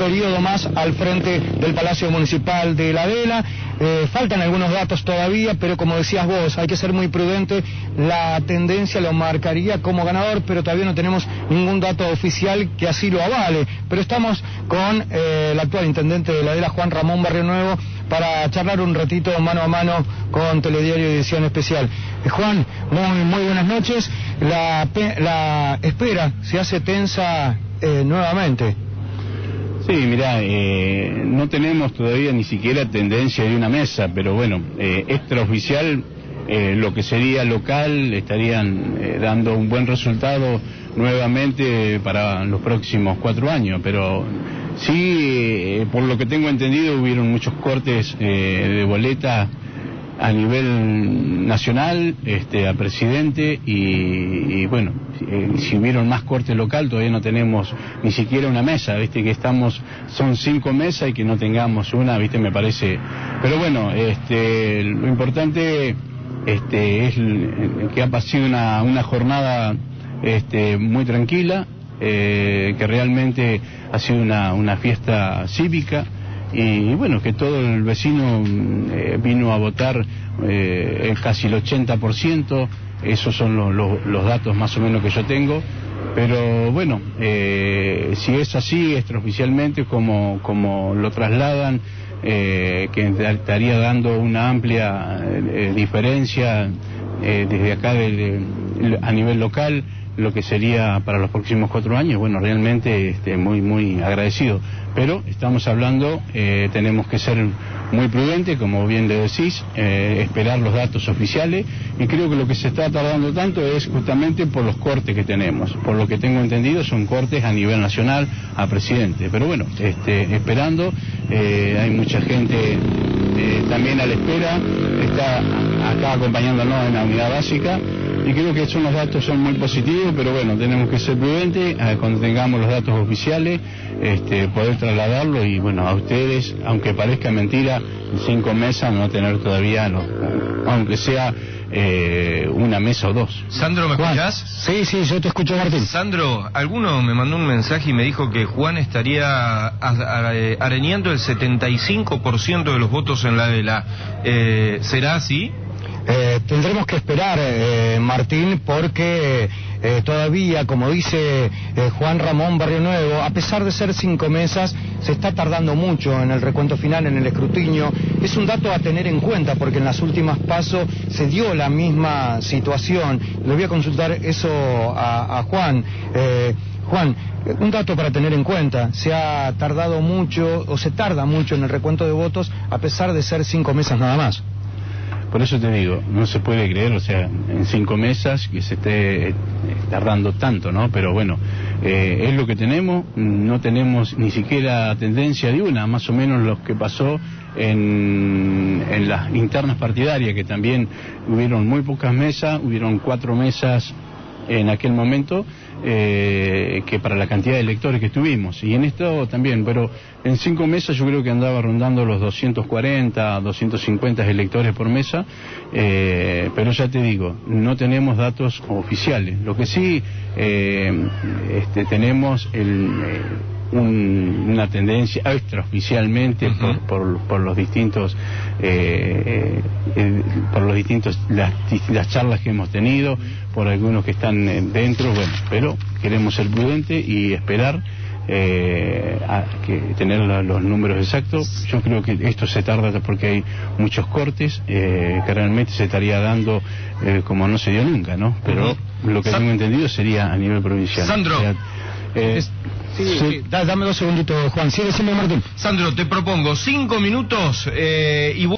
periodo más al frente del Palacio Municipal de La Vela. Faltan algunos datos todavía, pero como decías vos, hay que ser muy prudente. La tendencia lo marcaría como ganador, pero todavía no tenemos ningún dato oficial que así lo avale. Pero estamos con el actual intendente de La Vela, Juan Ramón Barrionuevo, para charlar un ratito mano a mano con Telediario Edición Especial. Juan, muy buenas noches. La espera se hace tensa nuevamente. Sí, mirá, no tenemos todavía ni siquiera tendencia de una mesa, pero bueno, extraoficial, lo que sería local, estarían dando un buen resultado nuevamente para los próximos 4 años, pero sí, por lo que tengo entendido, hubieron muchos cortes de boleta a nivel nacional, a presidente, y bueno, si hubieron más corte local, todavía no tenemos ni siquiera una mesa, que son 5 mesas y que no tengamos una, me parece. Pero bueno, lo importante es que ha sido una jornada muy tranquila, que realmente ha sido una fiesta cívica. Y bueno, que todo el vecino vino a votar, casi el 80%, esos son los datos más o menos que yo tengo, pero bueno, si es así extraoficialmente como lo trasladan, que estaría dando una amplia diferencia desde acá a nivel local, lo que sería para los próximos 4 años, bueno, realmente muy agradecido. Pero estamos hablando, tenemos que ser muy prudentes, como bien le decís, esperar los datos oficiales, y creo que lo que se está tardando tanto es justamente por los cortes que tenemos. Por lo que tengo entendido, son cortes a nivel nacional a presidente. Pero bueno, esperando, hay mucha gente también a la espera, está acá acompañándonos en la unidad básica, y creo que los datos son muy positivos, pero bueno, tenemos que ser prudentes, cuando tengamos los datos oficiales, poder trasladarlo, y bueno, a ustedes, aunque parezca mentira, en 5 mesas no tener todavía, aunque sea una mesa o 2. Sandro, ¿me escuchás? Sí, yo te escucho, Martín. Sandro, alguno me mandó un mensaje y me dijo que Juan estaría arañando el 75% de los votos en La Vela. ¿Será así? Tendremos que esperar, Martín, porque todavía, como dice Juan Ramón Barrionuevo, a pesar de ser 5 mesas, se está tardando mucho en el recuento final, en el escrutinio. Es un dato a tener en cuenta, porque en las últimas PASO se dio la misma situación. Le voy a consultar eso a Juan. Juan, un dato para tener en cuenta: se ha tardado mucho, o se tarda mucho en el recuento de votos, a pesar de ser 5 mesas nada más. Por eso te digo, no se puede creer, en 5 mesas que se esté tardando tanto, ¿no? Pero bueno, es lo que tenemos, no tenemos ni siquiera tendencia de una, más o menos lo que pasó en las internas partidarias, que también hubieron muy pocas mesas, hubieron 4 mesas en aquel momento, que para la cantidad de electores que tuvimos, y en esto también, pero en 5 mesas yo creo que andaba rondando los 240, 250 electores por mesa, pero ya te digo, no tenemos datos oficiales. Lo que sí tenemos una tendencia extraoficialmente, por los distintos las charlas que hemos tenido, por algunos que están dentro, bueno, pero queremos ser prudentes y esperar a tener los números exactos. Yo creo que esto se tarda porque hay muchos cortes, que realmente se estaría dando como no se dio nunca, ¿no? Pero lo que tengo entendido sería a nivel provincial. Sandro, sí, dame 2 segunditos, Juan. Sigue siendo Martín. Sandro, te propongo 5 minutos y